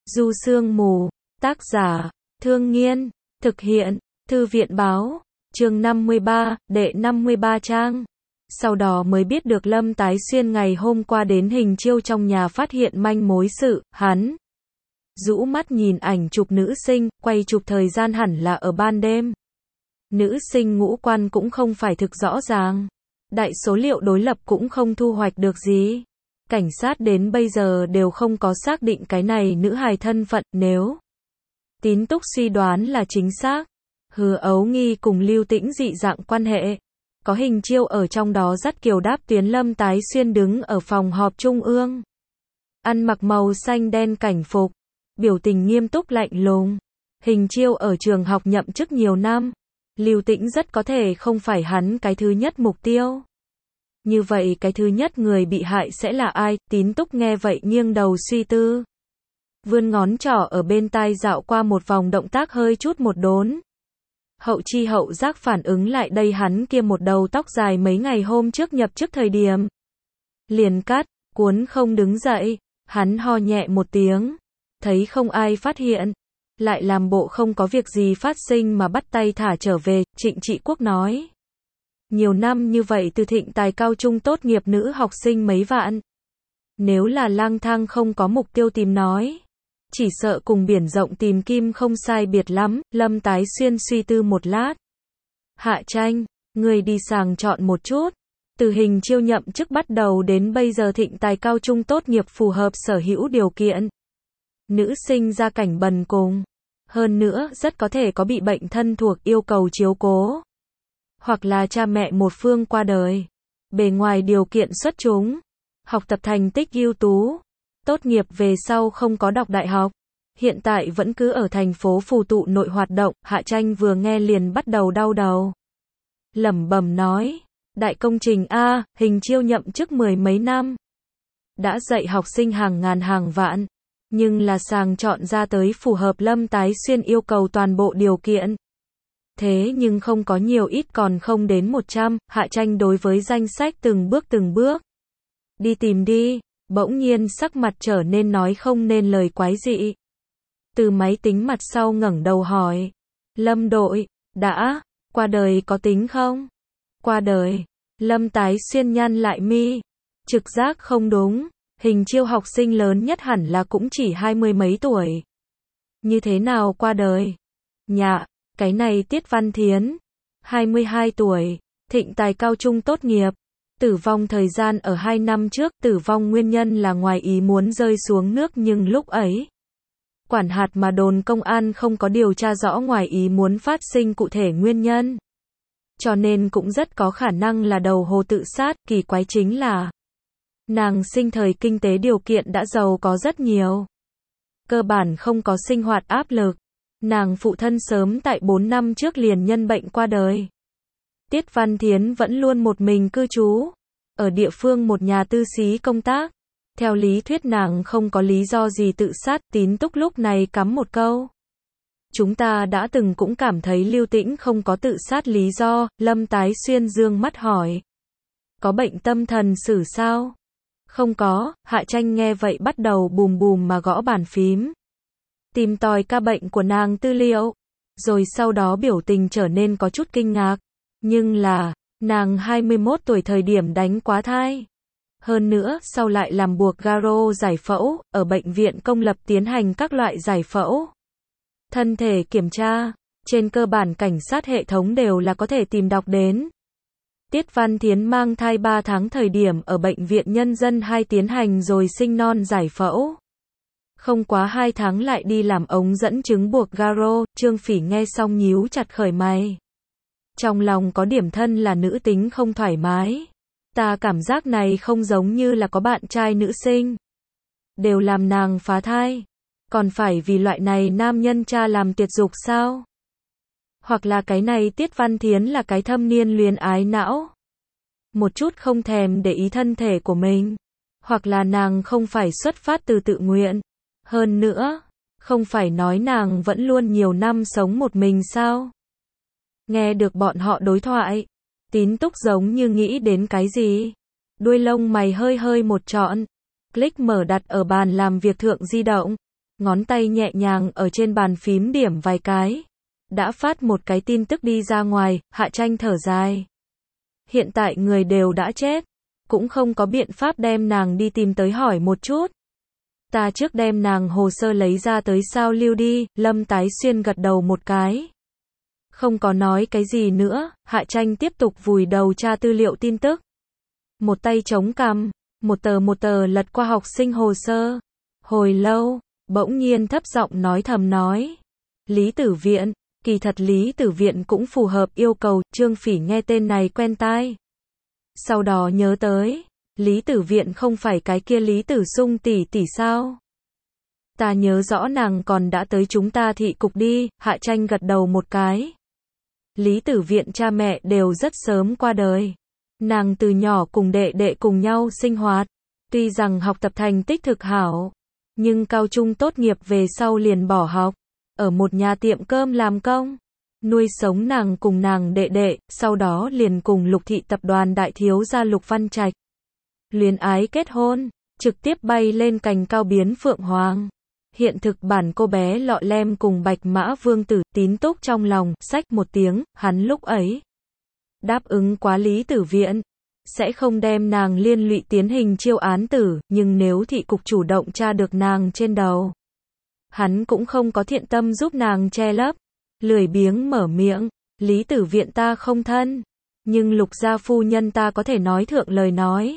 Du Sương Mù, tác giả, Thương Nghiên, thực hiện, Thư viện báo, chương 53, đệ 53 trang. Sau đó mới biết được Lâm Tái Xuyên ngày hôm qua đến Hình Chiêu trong nhà phát hiện manh mối sự, hắn rũ mắt nhìn ảnh chụp nữ sinh, quay chụp thời gian hẳn là ở ban đêm. Nữ sinh ngũ quan cũng không phải thực rõ ràng. Đại số liệu đối lập cũng không thu hoạch được gì. Cảnh sát đến bây giờ đều không có xác định cái này nữ hài thân phận, nếu Tín Túc suy đoán là chính xác. Hứa Ấu Nghi cùng Lưu Tĩnh dị dạng quan hệ. Có Hình Chiêu ở trong đó dắt Kiều Đáp Tuyến. Lâm Tái Xuyên đứng ở phòng họp trung ương. Ăn mặc màu xanh đen cảnh phục. Biểu tình nghiêm túc lạnh lùng. Hình Chiêu ở trường học nhậm chức nhiều năm. Lưu Tĩnh rất có thể không phải hắn cái thứ nhất mục tiêu. Như vậy cái thứ nhất người bị hại sẽ là ai? Tín Túc nghe vậy nghiêng đầu suy tư. Vươn ngón trỏ ở bên tai dạo qua một vòng, động tác hơi chút một đốn. Hậu chi hậu giác phản ứng lại đây, hắn kia một đầu tóc dài mấy ngày hôm trước nhập chức thời điểm liền cắt, cuốn không đứng dậy. Hắn ho nhẹ một tiếng. Thấy không ai phát hiện. Lại làm bộ không có việc gì phát sinh mà bắt tay thả trở về. Trịnh Trị Quốc nói. Nhiều năm như vậy từ Thịnh Tài cao trung tốt nghiệp nữ học sinh mấy vạn. Nếu là lang thang không có mục tiêu tìm nói. Chỉ sợ cùng biển rộng tìm kim không sai biệt lắm. Lâm Tái Xuyên suy tư một lát. Hạ Tranh, người đi sàng chọn một chút. Từ Hình Chiêu nhậm chức bắt đầu đến bây giờ Thịnh Tài cao trung tốt nghiệp phù hợp sở hữu điều kiện. Nữ sinh gia cảnh bần cùng. Hơn nữa rất có thể có bị bệnh thân thuộc yêu cầu chiếu cố. Hoặc là cha mẹ một phương qua đời. Bề ngoài điều kiện xuất chúng. Học tập thành tích ưu tú. Tốt nghiệp về sau không có đọc đại học. Hiện tại vẫn cứ ở thành phố Phù Tụ nội hoạt động. Hạ Tranh vừa nghe liền bắt đầu đau đầu. Lẩm bẩm nói. Đại công trình A, Hình Chiêu nhậm chức mười mấy năm. Đã dạy học sinh hàng ngàn hàng vạn. Nhưng là sàng chọn ra tới phù hợp Lâm Tái Xuyên yêu cầu toàn bộ điều kiện. Thế nhưng không có nhiều ít, còn không đến 100. Hạ Tranh đối với danh sách từng bước đi tìm đi. Bỗng nhiên sắc mặt trở nên nói không nên lời quái dị. Từ máy tính mặt sau ngẩng đầu hỏi. Lâm đội, đã qua đời có tính không? Qua đời. Lâm Tái Xuyên nhăn lại mi. Trực giác không đúng. Hình Chiêu học sinh lớn nhất hẳn là cũng chỉ 20 mấy tuổi. Như thế nào qua đời? Nhạ, cái này Tiết Văn Thiến. 22 tuổi. Thịnh Tài cao trung tốt nghiệp. Tử vong thời gian ở 2 năm trước. Tử vong nguyên nhân là ngoài ý muốn rơi xuống nước, nhưng lúc ấy quản hạt mà đồn công an không có điều tra rõ ngoài ý muốn phát sinh cụ thể nguyên nhân. Cho nên cũng rất có khả năng là đầu hồ tự sát. Kỳ quái chính là nàng sinh thời kinh tế điều kiện đã giàu có rất nhiều. Cơ bản không có sinh hoạt áp lực. Nàng phụ thân sớm tại 4 năm trước liền nhân bệnh qua đời. Tiết Văn Thiến vẫn luôn một mình cư trú. Ở địa phương một nhà tư xí công tác. Theo lý thuyết nàng không có lý do gì tự sát. Tín Túc lúc này cắm một câu. Chúng ta đã từng cũng cảm thấy Lưu Tĩnh không có tự sát lý do. Lâm Tái Xuyên dương mắt hỏi. Có bệnh tâm thần xử sao? Không có. Hạ Tranh nghe vậy bắt đầu bùm bùm mà gõ bàn phím. Tìm tòi ca bệnh của nàng tư liệu. Rồi sau đó biểu tình trở nên có chút kinh ngạc. Nhưng là, nàng 21 tuổi thời điểm đánh quá thai. Hơn nữa, sau lại làm buộc Garo giải phẫu, ở bệnh viện công lập tiến hành các loại giải phẫu. Thân thể kiểm tra, trên cơ bản cảnh sát hệ thống đều là có thể tìm đọc đến. Tiết Văn Thiến mang thai 3 tháng thời điểm ở bệnh viện Nhân dân 2 tiến hành rồi sinh non giải phẫu. Không quá 2 tháng lại đi làm ống dẫn trứng buộc Garo. Trương Phỉ nghe xong nhíu chặt khởi mày. Trong lòng có điểm thân là nữ tính không thoải mái. Ta cảm giác này không giống như là có bạn trai nữ sinh. Đều làm nàng phá thai. Còn phải vì loại này nam nhân cha làm tuyệt dục sao? Hoặc là cái này Tiết Văn Thiến là cái thâm niên luyến ái não. Một chút không thèm để ý thân thể của mình. Hoặc là nàng không phải xuất phát từ tự nguyện. Hơn nữa, không phải nói nàng vẫn luôn nhiều năm sống một mình sao? Nghe được bọn họ đối thoại. Tín Túc giống như nghĩ đến cái gì. Đuôi lông mày hơi hơi một trọn. Click mở đặt ở bàn làm việc thượng di động. ngón tay nhẹ nhàng ở trên bàn phím điểm vài cái. Đã phát một cái tin tức đi ra ngoài, Hạ Tranh thở dài. Hiện tại người đều đã chết, cũng không có biện pháp đem nàng đi tìm tới hỏi một chút. Ta trước đem nàng hồ sơ lấy ra tới sao lưu đi, Lâm Tái Xuyên gật đầu một cái. Không có nói cái gì nữa, Hạ Tranh tiếp tục vùi đầu tra tư liệu tin tức. Một tay chống cằm, một tờ lật qua học sinh hồ sơ. Hồi lâu, bỗng nhiên thấp giọng nói thầm nói. Lý Tử Viện, kỳ thật Lý Tử Viện cũng phù hợp yêu cầu, Trương Phỉ nghe tên này quen tai. Sau đó nhớ tới, Lý Tử Viện không phải cái kia Lý Tử Sung tỷ tỷ sao? Ta nhớ rõ nàng còn đã tới chúng ta thị cục đi, Hạ Tranh gật đầu một cái. Lý Tử Viện cha mẹ đều rất sớm qua đời. Nàng từ nhỏ cùng đệ đệ cùng nhau sinh hoạt. Tuy rằng học tập thành tích thực hảo, nhưng cao trung tốt nghiệp về sau liền bỏ học. Ở một nhà tiệm cơm làm công. Nuôi sống nàng cùng nàng đệ đệ, sau đó liền cùng Lục thị tập đoàn đại thiếu gia Lục Văn Trạch. Luyến ái kết hôn, trực tiếp bay lên cành cao biến phượng hoàng. Hiện thực bản cô bé lọ lem cùng Bạch Mã Vương tử Tín Túc trong lòng, xách một tiếng, hắn lúc ấy đáp ứng quá Lý Tử Viện, sẽ không đem nàng liên lụy tiến hình chiêu án tử, nhưng nếu thị cục chủ động tra được nàng trên đầu, hắn cũng không có thiện tâm giúp nàng che lấp, lười biếng mở miệng, Lý Tử Viện ta không thân, nhưng Lục gia phu nhân ta có thể nói thượng lời nói.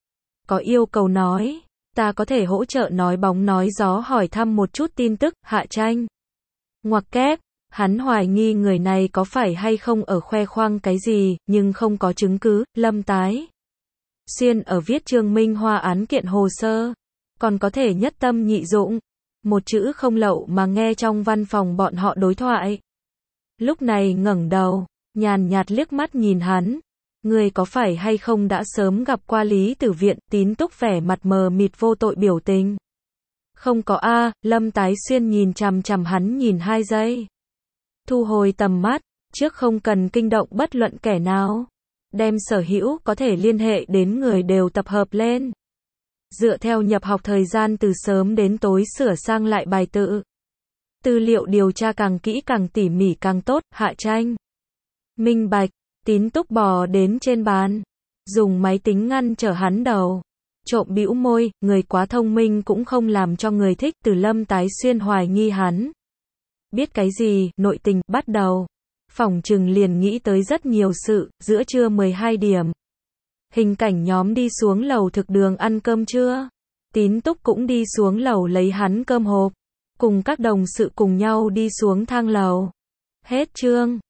Có yêu cầu nói, ta có thể hỗ trợ nói bóng nói gió hỏi thăm một chút tin tức, Hạ Tranh. Ngoặc kép, hắn hoài nghi người này có phải hay không ở khoe khoang cái gì, nhưng không có chứng cứ, Lâm Tái Xuyên ở viết Trương Minh Hoa án kiện hồ sơ, còn có thể nhất tâm nhị dụng, một chữ không lậu mà nghe trong văn phòng bọn họ đối thoại. Lúc này ngẩng đầu, nhàn nhạt liếc mắt nhìn hắn. Người có phải hay không đã sớm gặp qua Lý Tử Viện, Tín Túc vẻ mặt mờ mịt vô tội biểu tình. Không có a, Lâm Tái Xuyên nhìn chằm chằm hắn nhìn 2 giây. Thu hồi tầm mắt, trước không cần kinh động bất luận kẻ nào. Đem sở hữu có thể liên hệ đến người đều tập hợp lên. Dựa theo nhập học thời gian từ sớm đến tối sửa sang lại bài tự. Tư liệu điều tra càng kỹ càng tỉ mỉ càng tốt, Hạ Tranh. Minh bạch. Tín Túc bò đến trên bàn, dùng máy tính ngăn trở hắn đầu. Trộm bĩu môi, người quá thông minh cũng không làm cho người thích, từ Lâm Tái Xuyên hoài nghi hắn. Biết cái gì, nội tình, bắt đầu. Phỏng chừng liền nghĩ tới rất nhiều sự, giữa trưa 12 điểm. Hình cảnh nhóm đi xuống lầu thực đường ăn cơm trưa. Tín Túc cũng đi xuống lầu lấy hắn cơm hộp. Cùng các đồng sự cùng nhau đi xuống thang lầu. Hết chương.